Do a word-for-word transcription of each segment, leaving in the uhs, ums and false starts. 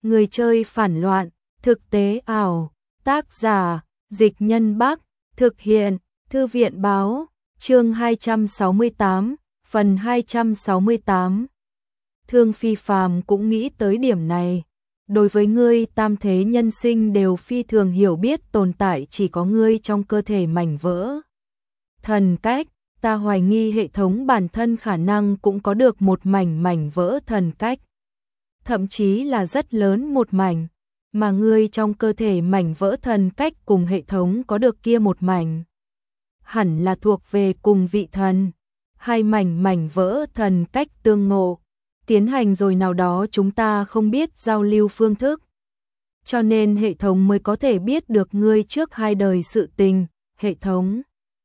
Người chơi phản loạn, thực tế ảo, tác giả, Dịch Nhân Bắc, thực hiện, Thư viện báo, chương hai trăm sáu mươi tám, phần hai trăm sáu mươi tám. Thương Phi Phàm cũng nghĩ tới điểm này. Đối với ngươi tam thế nhân sinh đều phi thường hiểu biết tồn tại chỉ có ngươi trong cơ thể mảnh vỡ. Thần cách, ta hoài nghi hệ thống bản thân khả năng cũng có được một mảnh mảnh vỡ thần cách. Thậm chí là rất lớn một mảnh, mà ngươi trong cơ thể mảnh vỡ thần cách cùng hệ thống có được kia một mảnh. Hẳn là thuộc về cùng vị thần, hai mảnh mảnh vỡ thần cách tương ngộ, tiến hành rồi nào đó chúng ta không biết giao lưu phương thức. Cho nên hệ thống mới có thể biết được ngươi trước hai đời sự tình, hệ thống.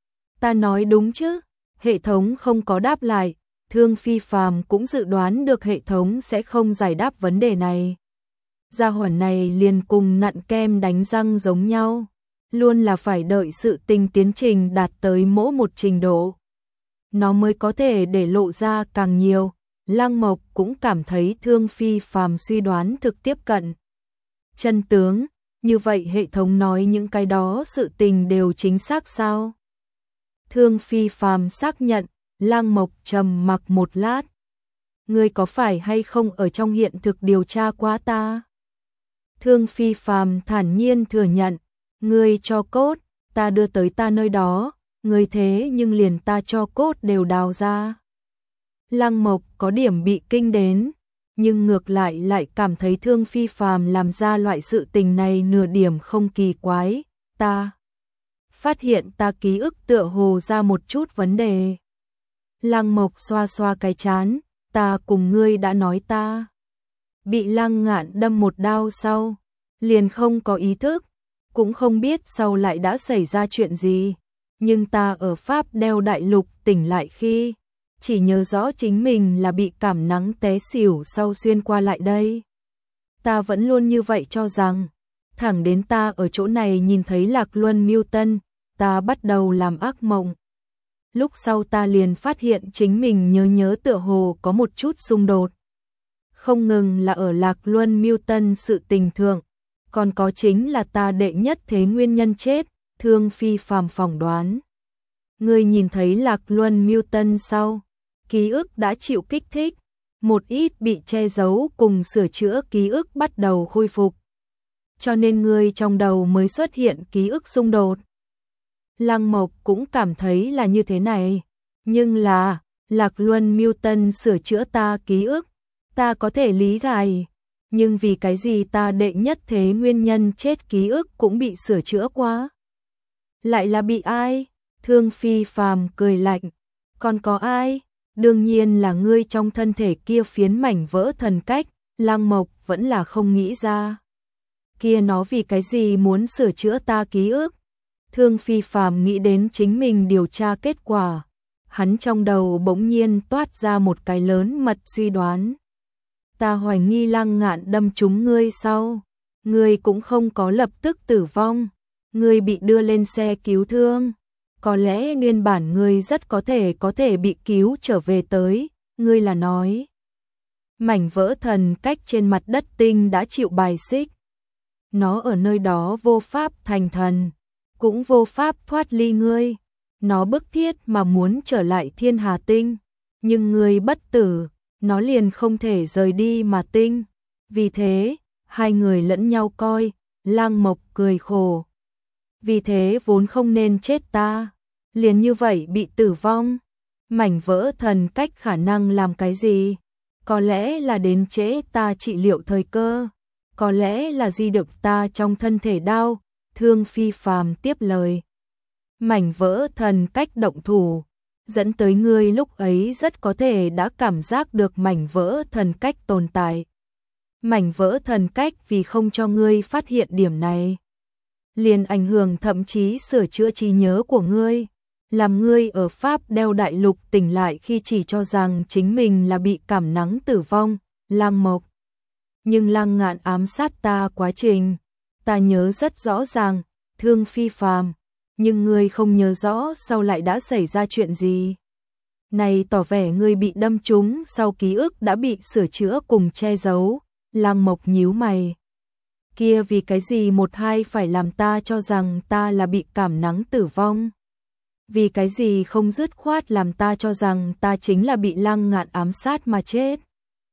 Ta nói đúng chứ? Hệ thống không có đáp lại, Thương Phi Phàm cũng dự đoán được hệ thống sẽ không giải đáp vấn đề này. Gia hỏa này liền cùng nặn kem đánh răng giống nhau, luôn là phải đợi sự tình tiến trình đạt tới mỗi một trình độ. Nó mới có thể để lộ ra càng nhiều. Lăng Mộc cũng cảm thấy Thương Phi Phàm suy đoán thực tiếp cận chân tướng, như vậy hệ thống nói những cái đó sự tình đều chính xác sao? Thương Phi Phàm xác nhận, Lăng Mộc trầm mặc một lát. Ngươi có phải hay không ở trong hiện thực điều tra quá ta? Thương Phi Phàm thản nhiên thừa nhận, ngươi cho cốt, ta đưa tới ta nơi đó, ngươi thế nhưng liền ta cho cốt đều đào ra. Lăng Mộc có điểm bị kinh đến, nhưng ngược lại lại cảm thấy Thương Phi Phàm làm ra loại sự tình này nửa điểm không kỳ quái. Ta phát hiện ta ký ức tựa hồ ra một chút vấn đề. Lăng Mộc xoa xoa cái chán, ta cùng ngươi đã nói ta bị Lăng Ngạn đâm một đao sau, liền không có ý thức, cũng không biết sau lại đã xảy ra chuyện gì, nhưng ta ở Pháp Đeo Đại Lục tỉnh lại khi chỉ nhớ rõ chính mình là bị cảm nắng té xỉu sau xuyên qua lại đây. Ta vẫn luôn như vậy cho rằng, thẳng đến ta ở chỗ này nhìn thấy Lạc Luân Miêu Tân, ta bắt đầu làm ác mộng. Lúc sau ta liền phát hiện chính mình nhớ nhớ tựa hồ có một chút xung đột. Không ngừng là ở Lạc Luân Miêu Tân sự tình thượng, còn có chính là ta đệ nhất thế nguyên nhân chết, Thương Phi Phàm phỏng đoán. Ngươi nhìn thấy Lạc Luân Miêu Tân sau, ký ức đã chịu kích thích, một ít bị che giấu cùng sửa chữa ký ức bắt đầu khôi phục. Cho nên ngươi trong đầu mới xuất hiện ký ức xung đột. Lăng Mộc cũng cảm thấy là như thế này, nhưng là, Lạc Luân Miêu Tân sửa chữa ta ký ức, ta có thể lý giải, nhưng vì cái gì ta đệ nhất thế nguyên nhân chết ký ức cũng bị sửa chữa quá? Lại là bị ai? Thương Phi Phàm cười lạnh, còn có ai? Đương nhiên là ngươi trong thân thể kia phiến mảnh vỡ thần cách, Lăng Mộc vẫn là không nghĩ ra. Kia nó vì cái gì muốn sửa chữa ta ký ức? Thương Phi Phàm nghĩ đến chính mình điều tra kết quả, hắn trong đầu bỗng nhiên toát ra một cái lớn mật suy đoán. Ta hoài nghi Lăng Ngạn đâm trúng ngươi sau, ngươi cũng không có lập tức tử vong, ngươi bị đưa lên xe cứu thương. Có lẽ nguyên bản ngươi rất có thể có thể bị cứu trở về tới, ngươi là nói. Mảnh vỡ thần cách trên mặt đất tinh đã chịu bài xích. Nó ở nơi đó vô pháp thành thần, cũng vô pháp thoát ly ngươi. Nó bức thiết mà muốn trở lại Thiên Hà Tinh, nhưng ngươi bất tử, nó liền không thể rời đi mà tinh. Vì thế, hai người lẫn nhau coi, Lăng Mộc cười khổ. Vì thế vốn không nên chết ta, liền như vậy bị tử vong. Mảnh vỡ thần cách khả năng làm cái gì? Có lẽ là đến trễ ta trị liệu thời cơ, có lẽ là di được ta trong thân thể đau. Thương Phi Phàm tiếp lời. Mảnh vỡ thần cách động thủ, dẫn tới ngươi lúc ấy rất có thể đã cảm giác được mảnh vỡ thần cách tồn tại. Mảnh vỡ thần cách vì không cho ngươi phát hiện điểm này, liền ảnh hưởng thậm chí sửa chữa trí nhớ của ngươi, làm ngươi ở Pháp Đeo Đại Lục tỉnh lại khi chỉ cho rằng chính mình là bị cảm nắng tử vong. Lăng Mộc, nhưng Lăng Ngạn ám sát ta quá trình, ta nhớ rất rõ ràng. Thương Phi Phàm, nhưng ngươi không nhớ rõ sau lại đã xảy ra chuyện gì. Này tỏ vẻ ngươi bị đâm trúng sau ký ức đã bị sửa chữa cùng che giấu. Lăng Mộc nhíu mày. Kia vì cái gì một hai phải làm ta cho rằng ta là bị cảm nắng tử vong? Vì cái gì không dứt khoát làm ta cho rằng ta chính là bị Lăng Ngạn ám sát mà chết?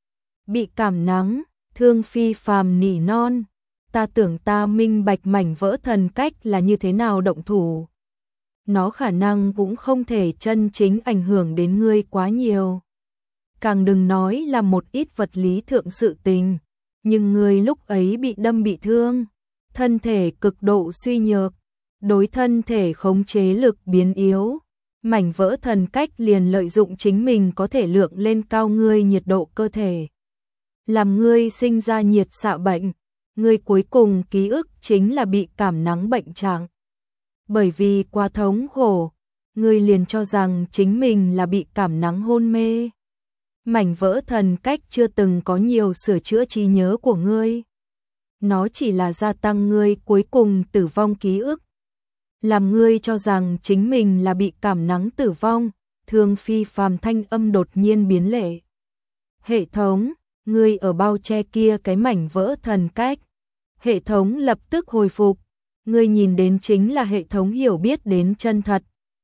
Bị cảm nắng, Thương Phi Phàm nỉ non. Ta tưởng ta minh bạch mảnh vỡ thần cách là như thế nào động thủ. Nó khả năng cũng không thể chân chính ảnh hưởng đến ngươi quá nhiều. Càng đừng nói là một ít vật lý thượng sự tình. Nhưng ngươi lúc ấy bị đâm bị thương, thân thể cực độ suy nhược, đối thân thể khống chế lực biến yếu. Mảnh vỡ thần cách liền lợi dụng chính mình có thể lượng lên cao ngươi nhiệt độ cơ thể. Làm ngươi sinh ra nhiệt xạ bệnh, ngươi cuối cùng ký ức chính là bị cảm nắng bệnh trạng. Bởi vì quá thống khổ, ngươi liền cho rằng chính mình là bị cảm nắng hôn mê. Mảnh vỡ thần cách chưa từng có nhiều sửa chữa trí nhớ của ngươi. Nó chỉ là gia tăng ngươi cuối cùng tử vong ký ức. Làm ngươi cho rằng chính mình là bị cảm nắng tử vong. Thương Phi Phàm thanh âm đột nhiên biến lệ. Hệ thống, ngươi ở bao che kia cái mảnh vỡ thần cách. Hệ thống lập tức hồi phục. Ngươi nhìn đến chính là hệ thống hiểu biết đến chân thật.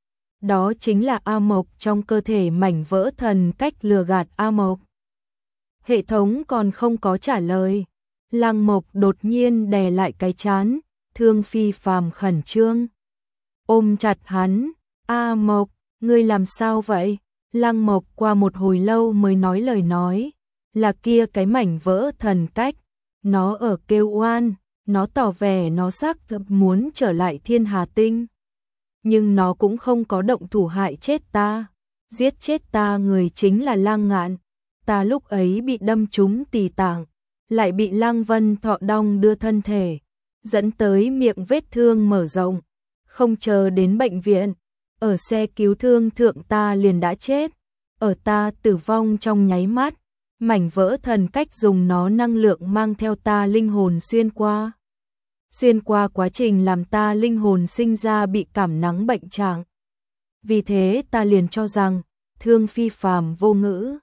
Đó chính là A Mộc trong cơ thể mảnh vỡ thần cách lừa gạt A Mộc. Hệ thống còn không có trả lời. Lăng Mộc đột nhiên đè lại cái trán, Thương Phi Phàm khẩn trương. Ôm chặt hắn, A Mộc, ngươi làm sao vậy? Lăng Mộc qua một hồi lâu mới nói lời nói. Là kia cái mảnh vỡ thần cách. Nó ở kêu oan, nó tỏ vẻ nó xác thực muốn trở lại Thiên Hà Tinh. Nhưng nó cũng không có động thủ hại chết ta. Giết chết ta người chính là Lăng Ngạn. Ta lúc ấy bị đâm trúng tỳ tạng, lại bị Lăng Vân Thọ đong đưa thân thể, dẫn tới miệng vết thương mở rộng. Không chờ đến bệnh viện, ở xe cứu thương thượng ta liền đã chết. Ở ta tử vong trong nháy mắt, mảnh vỡ thần cách dùng nó năng lượng mang theo ta linh hồn xuyên qua. Xuyên qua quá trình làm ta linh hồn sinh ra bị cảm nắng bệnh trạng. Vì thế ta liền cho rằng, Thương Phi Phàm vô ngữ.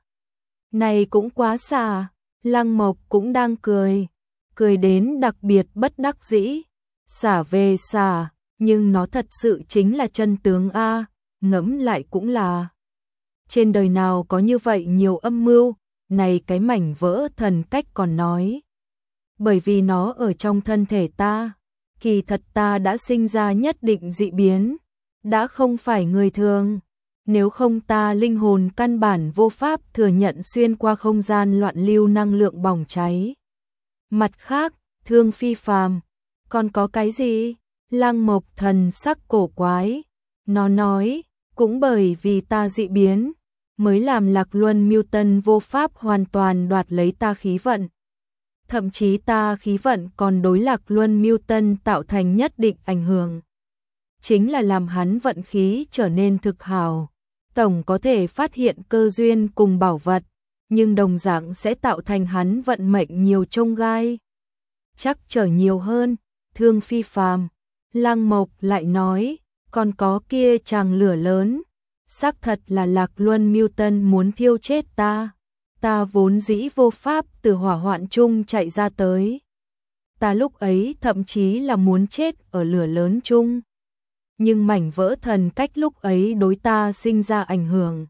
Này cũng quá xà, Lăng Mộc cũng đang cười. Cười đến đặc biệt bất đắc dĩ. Xả về xả, nhưng nó thật sự chính là chân tướng A, ngẫm lại cũng là. Trên đời nào có như vậy nhiều âm mưu, này cái mảnh vỡ thần cách còn nói. Bởi vì nó ở trong thân thể ta, kỳ thật ta đã sinh ra nhất định dị biến, đã không phải người thường. Nếu không ta linh hồn căn bản vô pháp thừa nhận xuyên qua không gian loạn lưu năng lượng bỏng cháy. Mặt khác, Thương Phi Phàm, còn có cái gì? Lăng Mộc thần sắc cổ quái. Nó nói, cũng bởi vì ta dị biến, mới làm Lạc Luân Miêu Tân vô pháp hoàn toàn đoạt lấy ta khí vận. Thậm chí ta khí vận còn đối Lạc Luân Miêu Tân tạo thành nhất định ảnh hưởng. Chính là làm hắn vận khí trở nên thực hảo. Tổng có thể phát hiện cơ duyên cùng bảo vật, nhưng đồng dạng sẽ tạo thành hắn vận mệnh nhiều chông gai. Chắc trở nhiều hơn, Thương Phi Phàm. Lăng Mộc lại nói, còn có kia chàng lửa lớn. Xác thật là Lạc Luân Miêu Tân muốn thiêu chết ta. Ta vốn dĩ vô pháp từ hỏa hoạn chung chạy ra tới. Ta lúc ấy thậm chí là muốn chết ở lửa lớn chung. Nhưng mảnh vỡ thần cách lúc ấy đối ta sinh ra ảnh hưởng.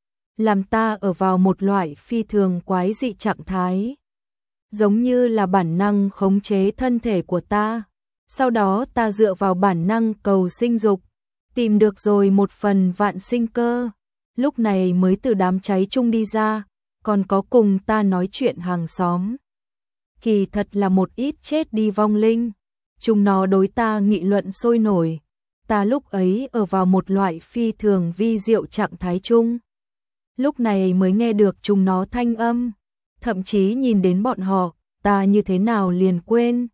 Làm ta ở vào một loại phi thường quái dị trạng thái. Giống như là bản năng khống chế thân thể của ta. Sau đó ta dựa vào bản năng cầu sinh dục. Tìm được rồi một phần vạn sinh cơ. Lúc này mới từ đám cháy chung đi ra. Còn có cùng ta nói chuyện hàng xóm. Kỳ thật là một ít chết đi vong linh. Chúng nó đối ta nghị luận sôi nổi. Ta lúc ấy ở vào một loại phi thường vi diệu trạng thái chung. Lúc này mới nghe được chúng nó thanh âm. Thậm chí nhìn đến bọn họ, ta như thế nào liền quên.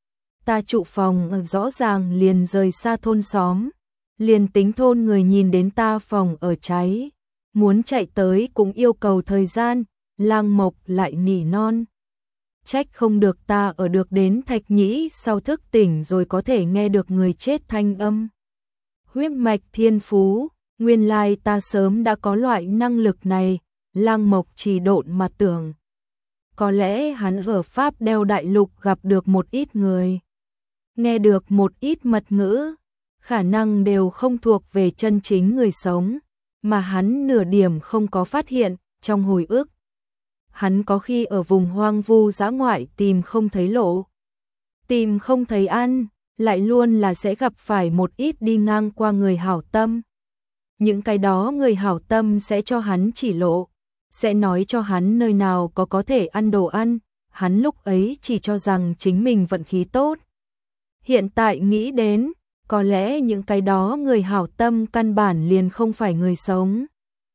Ta trụ phòng rõ ràng liền rời xa thôn xóm. Liền tính thôn người nhìn đến ta phòng ở cháy. Muốn chạy tới cũng yêu cầu thời gian. Lăng Mộc lại nỉ non. Trách không được ta ở được đến Thạch Nhĩ sau thức tỉnh rồi có thể nghe được người chết thanh âm. Huyết mạch thiên phú, nguyên lai ta sớm đã có loại năng lực này, Lăng Mộc chỉ độn mà tưởng. có lẽ hắn ở Pháp đeo đại lục gặp được một ít người, nghe được một ít mật ngữ, khả năng đều không thuộc về chân chính người sống, mà hắn nửa điểm không có phát hiện, trong hồi ức. Hắn có khi ở vùng hoang vu dã ngoại tìm không thấy lộ, tìm không thấy ăn, lại luôn là sẽ gặp phải một ít đi ngang qua người hảo tâm. Những cái đó người hảo tâm sẽ cho hắn chỉ lộ, sẽ nói cho hắn nơi nào có có thể ăn đồ ăn, hắn lúc ấy chỉ cho rằng chính mình vận khí tốt. Hiện tại nghĩ đến, có lẽ những cái đó người hảo tâm căn bản liền không phải người sống.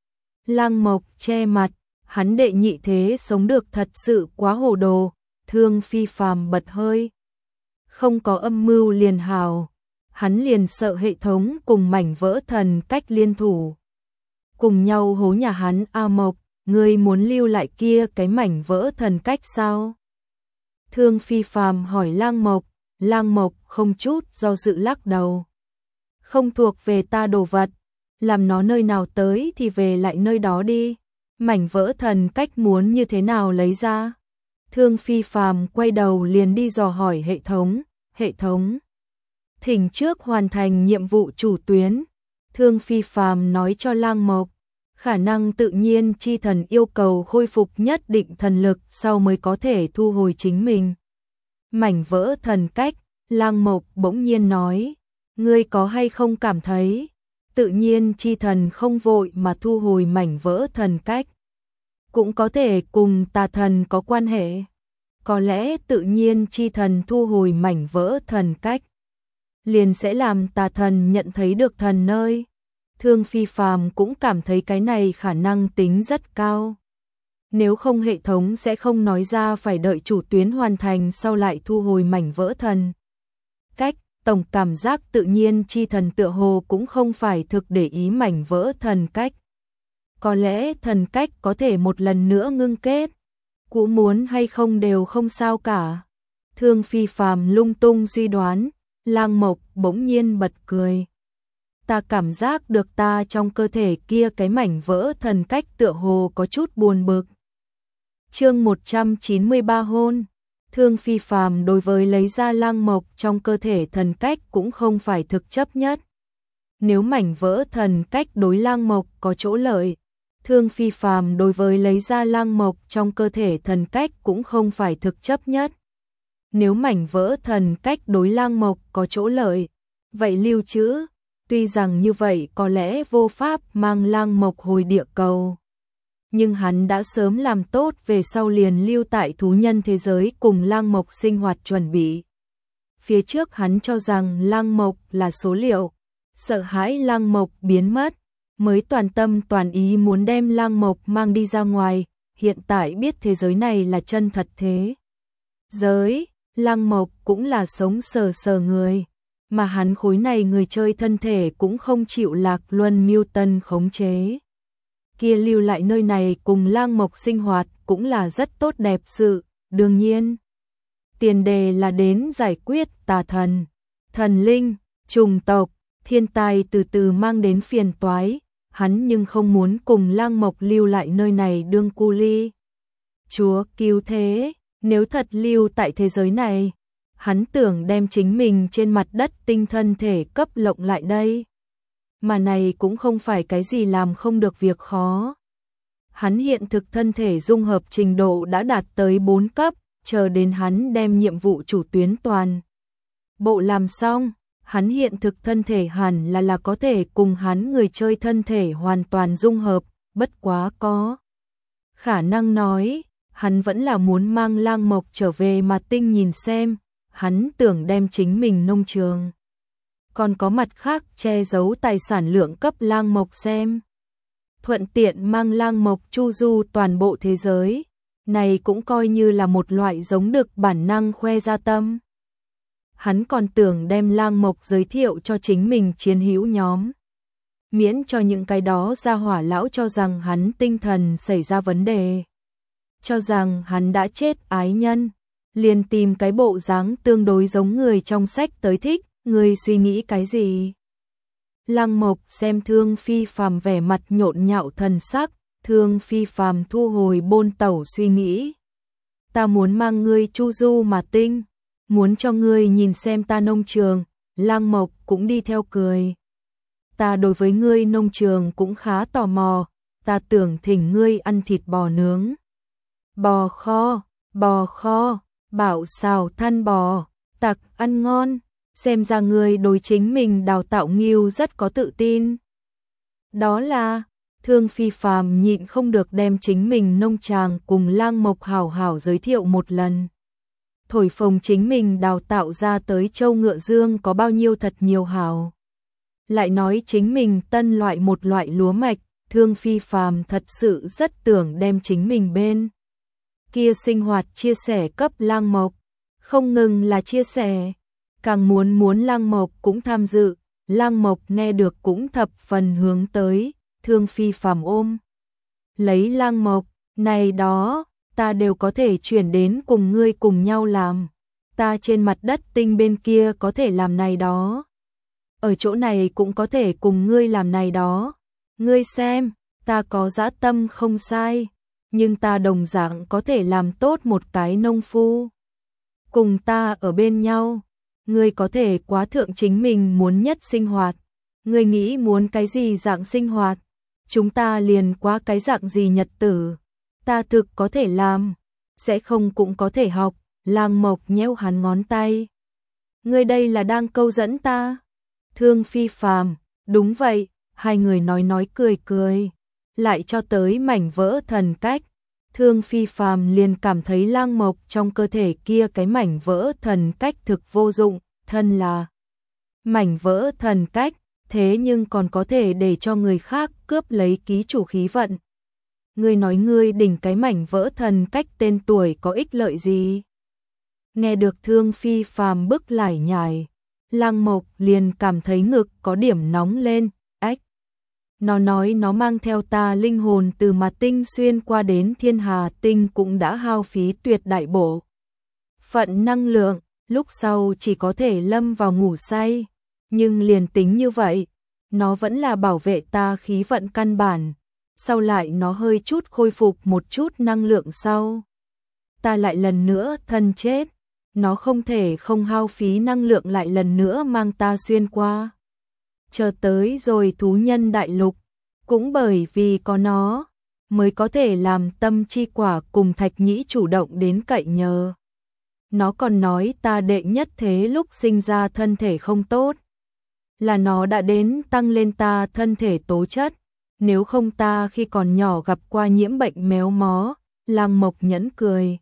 Lăng Mộc che mặt, hắn đệ nhị thế sống được thật sự quá hồ đồ, Thương Phi Phàm bật hơi. Không có âm mưu liền hào, hắn liền sợ hệ thống cùng mảnh vỡ thần cách liên thủ. Cùng nhau hố nhà hắn. A Mộc, ngươi muốn lưu lại kia cái mảnh vỡ thần cách sao? Thương Phi Phàm hỏi Lăng Mộc, Lăng Mộc không chút do dự lắc đầu. Không thuộc về ta đồ vật, làm nó nơi nào tới thì về lại nơi đó đi. Mảnh vỡ thần cách muốn như thế nào lấy ra? Thương Phi Phàm quay đầu liền đi dò hỏi hệ thống, hệ thống. Thỉnh trước hoàn thành nhiệm vụ chủ tuyến. Thương Phi Phàm nói cho Lăng Mộc, khả năng tự nhiên chi thần yêu cầu khôi phục nhất định thần lực sau mới có thể thu hồi chính mình. Mảnh vỡ thần cách, Lăng Mộc bỗng nhiên nói, ngươi có hay không cảm thấy, tự nhiên chi thần không vội mà thu hồi mảnh vỡ thần cách, cũng có thể cùng tà thần có quan hệ. Có lẽ tự nhiên chi thần thu hồi mảnh vỡ thần cách, liền sẽ làm tà thần nhận thấy được thần nơi. Thương Phi Phàm cũng cảm thấy cái này khả năng tính rất cao. Nếu không hệ thống sẽ không nói ra phải đợi chủ tuyến hoàn thành sau lại thu hồi mảnh vỡ thần cách. Tổng cảm giác tự nhiên chi thần tựa hồ cũng không phải thực để ý mảnh vỡ thần cách. Có lẽ thần cách có thể một lần nữa ngưng kết, cũ muốn hay không đều không sao cả. Thương Phi Phàm lung tung suy đoán, Lăng Mộc bỗng nhiên bật cười. Ta cảm giác được ta trong cơ thể kia cái mảnh vỡ thần cách tựa hồ có chút buồn bực. Chương một trăm chín mươi ba hôn. Thương Phi Phàm đối với lấy ra Lăng Mộc trong cơ thể thần cách cũng không phải thực chấp nhất. Nếu mảnh vỡ thần cách đối Lăng Mộc có chỗ lợi, Thương Phi Phàm đối với lấy ra Lăng Mộc trong cơ thể thần cách cũng không phải thực chấp nhất. Nếu mảnh vỡ thần cách đối Lăng Mộc có chỗ lợi, vậy lưu trữ, tuy rằng như vậy có lẽ vô pháp mang Lăng Mộc hồi địa cầu. Nhưng hắn đã sớm làm tốt về sau liền lưu tại thú nhân thế giới cùng Lăng Mộc sinh hoạt chuẩn bị. Phía trước hắn cho rằng Lăng Mộc là số liệu, sợ hãi Lăng Mộc biến mất, mới toàn tâm toàn ý muốn đem Lăng Mộc mang đi ra ngoài, hiện tại biết thế giới này là chân thật thế giới, Lăng Mộc cũng là sống sờ sờ người, mà hắn khối này người chơi thân thể cũng không chịu Lạc Luân Miêu Tân khống chế. Kia lưu lại nơi này cùng Lăng Mộc sinh hoạt cũng là rất tốt đẹp sự, đương nhiên. Tiền đề là đến giải quyết tà thần, thần linh, trùng tộc, thiên tai từ từ mang đến phiền toái, hắn nhưng không muốn cùng Lăng Mộc lưu lại nơi này đương cu ly. Chúa cứu thế, nếu thật lưu tại thế giới này, hắn tưởng đem chính mình trên mặt đất tinh thân thể cấp lộng lại đây. Mà này cũng không phải cái gì làm không được việc khó. Hắn hiện thực thân thể dung hợp trình độ đã đạt tới bốn cấp, chờ đến hắn đem nhiệm vụ chủ tuyến toàn bộ làm xong, hắn hiện thực thân thể hẳn là là có thể cùng hắn người chơi thân thể hoàn toàn dung hợp, bất quá có khả năng nói, hắn vẫn là muốn mang Lăng Mộc trở về mà tinh nhìn xem, hắn tưởng đem chính mình nông trường. Còn có mặt khác che giấu tài sản lượng cấp Lăng Mộc xem. Thuận tiện mang Lăng Mộc chu du toàn bộ thế giới, này cũng coi như là một loại giống được bản năng khoe ra tâm. Hắn còn tưởng đem Lăng Mộc giới thiệu cho chính mình chiến hữu nhóm. Miễn cho những cái đó ra hỏa lão cho rằng hắn tinh thần xảy ra vấn đề. Cho rằng hắn đã chết ái nhân, liền tìm cái bộ dáng tương đối giống người trong sách tới thích, người suy nghĩ cái gì? Lăng Mộc xem Thương Phi Phàm vẻ mặt nhộn nhạo thần sắc, Thương Phi Phàm thu hồi bôn tẩu suy nghĩ. ta muốn mang ngươi chu du mà tinh, muốn cho ngươi nhìn xem ta nông trường. Lang Mộc cũng đi theo cười. Ta đối với ngươi nông trường cũng khá tò mò, ta tưởng thỉnh ngươi ăn thịt bò nướng. Bò kho, bò kho, bảo xào than bò, tặc ăn ngon, xem ra ngươi đối chính mình đào tạo Ngưu rất có tự tin. Đó là, Thương Phi Phàm nhịn không được đem chính mình nông tràng cùng Lang Mộc hảo hảo giới thiệu một lần. Thổi phồng chính mình đào tạo ra tới châu ngựa dương có bao nhiêu thật nhiều hảo. Lại nói chính mình tân loại một loại lúa mạch, Thương Phi Phàm thật sự rất tưởng đem chính mình bên kia sinh hoạt chia sẻ cấp Lang Mộc, không ngừng là chia sẻ, càng muốn muốn Lang Mộc cũng tham dự. Lang Mộc nghe được cũng thập phần hướng tới, Thương Phi Phàm ôm lấy Lang Mộc, này đó, ta đều có thể chuyển đến cùng ngươi cùng nhau làm, ta trên mặt đất tinh bên kia có thể làm này đó, ở chỗ này cũng có thể cùng ngươi làm này đó, ngươi xem, ta có dã tâm không sai, nhưng ta đồng dạng có thể làm tốt một cái nông phu. Cùng ta ở bên nhau, ngươi có thể quá thượng chính mình muốn nhất sinh hoạt, ngươi nghĩ muốn cái gì dạng sinh hoạt, chúng ta liền quá cái dạng gì nhật tử, ta thực có thể làm, sẽ không cũng có thể học. Lang Mộc nhéo hắn ngón tay. Ngươi đây là đang câu dẫn ta? Thương Phi Phàm, đúng vậy, hai người nói nói cười cười, lại cho tới mảnh vỡ thần cách. Thương Phi Phàm liền cảm thấy Lang Mộc trong cơ thể kia cái mảnh vỡ thần cách thực vô dụng, thân là mảnh vỡ thần cách, thế nhưng còn có thể để cho người khác cướp lấy ký chủ khí vận. Ngươi nói ngươi đỉnh cái mảnh vỡ thần cách tên tuổi có ích lợi gì? Nghe được Thương Phi Phàm bức lải nhải, Lang Mộc liền cảm thấy ngực có điểm nóng lên, ách. Nó nói nó mang theo ta linh hồn từ Mà Tinh xuyên qua đến Thiên Hà Tinh cũng đã hao phí tuyệt đại bộ phận năng lượng, lúc sau chỉ có thể lâm vào ngủ say, nhưng liền tính như vậy, nó vẫn là bảo vệ ta khí vận căn bản. Sau lại nó hơi chút khôi phục một chút năng lượng sau, ta lại lần nữa thân chết, nó không thể không hao phí năng lượng lại lần nữa mang ta xuyên qua. Chờ tới rồi thú nhân đại lục, cũng bởi vì có nó, mới có thể làm Tâm Chi Quả cùng Thạch Nhĩ chủ động đến cậy nhờ. Nó còn nói ta đệ nhất thế lúc sinh ra thân thể không tốt, là nó đã đến tăng lên ta thân thể tố chất. Nếu không ta khi còn nhỏ gặp qua nhiễm bệnh méo mó. Lang Mộc nhẫn cười,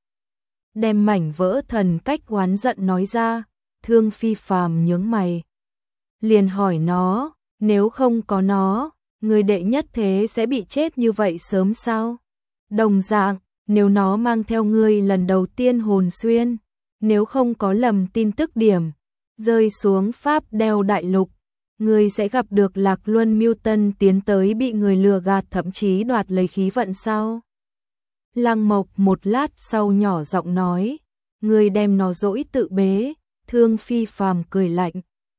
đem mảnh vỡ thần cách oán giận nói ra. Thương Phi Phàm nhướng mày, liền hỏi nó, nếu không có nó, người đệ nhất thế sẽ bị chết như vậy sớm sao? Đồng dạng, nếu nó mang theo ngươi lần đầu tiên hồn xuyên, nếu không có lầm tin tức điểm, rơi xuống Pháp đeo đại lục, ngươi sẽ gặp được Lạc Luân Mưu Tân tiến tới bị người lừa gạt thậm chí đoạt lấy khí vận sao? Lang Mộc một lát sau nhỏ giọng nói, ngươi đem nó dỗi tự bế. Thương Phi Phàm cười lạnh,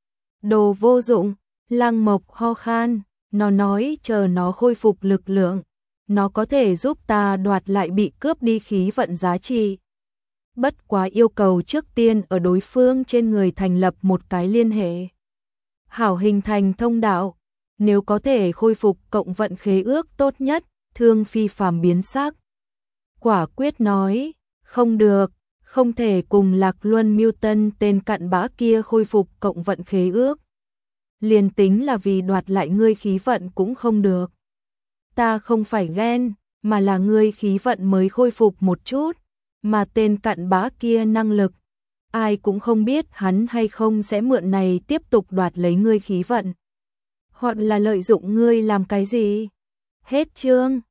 đồ vô dụng. Lang Mộc ho khan, nó nói chờ nó khôi phục lực lượng, nó có thể giúp ta đoạt lại bị cướp đi khí vận giá trị. Bất quá yêu cầu trước tiên ở đối phương trên người thành lập một cái liên hệ, hảo hình thành thông đạo, nếu có thể khôi phục cộng vận khế ước tốt nhất. Thương Phi Phàm biến sắc, quả quyết nói, không được, không thể cùng Lạc Luân Mưu Tân tên cặn bã kia khôi phục cộng vận khế ước. Liền tính là vì đoạt lại ngươi khí vận cũng không được. Ta không phải ghen, mà là ngươi khí vận mới khôi phục một chút, mà tên cặn bã kia năng lực, ai cũng không biết hắn hay không sẽ mượn này tiếp tục đoạt lấy ngươi khí vận, hoặc là lợi dụng ngươi làm cái gì. Hết chương.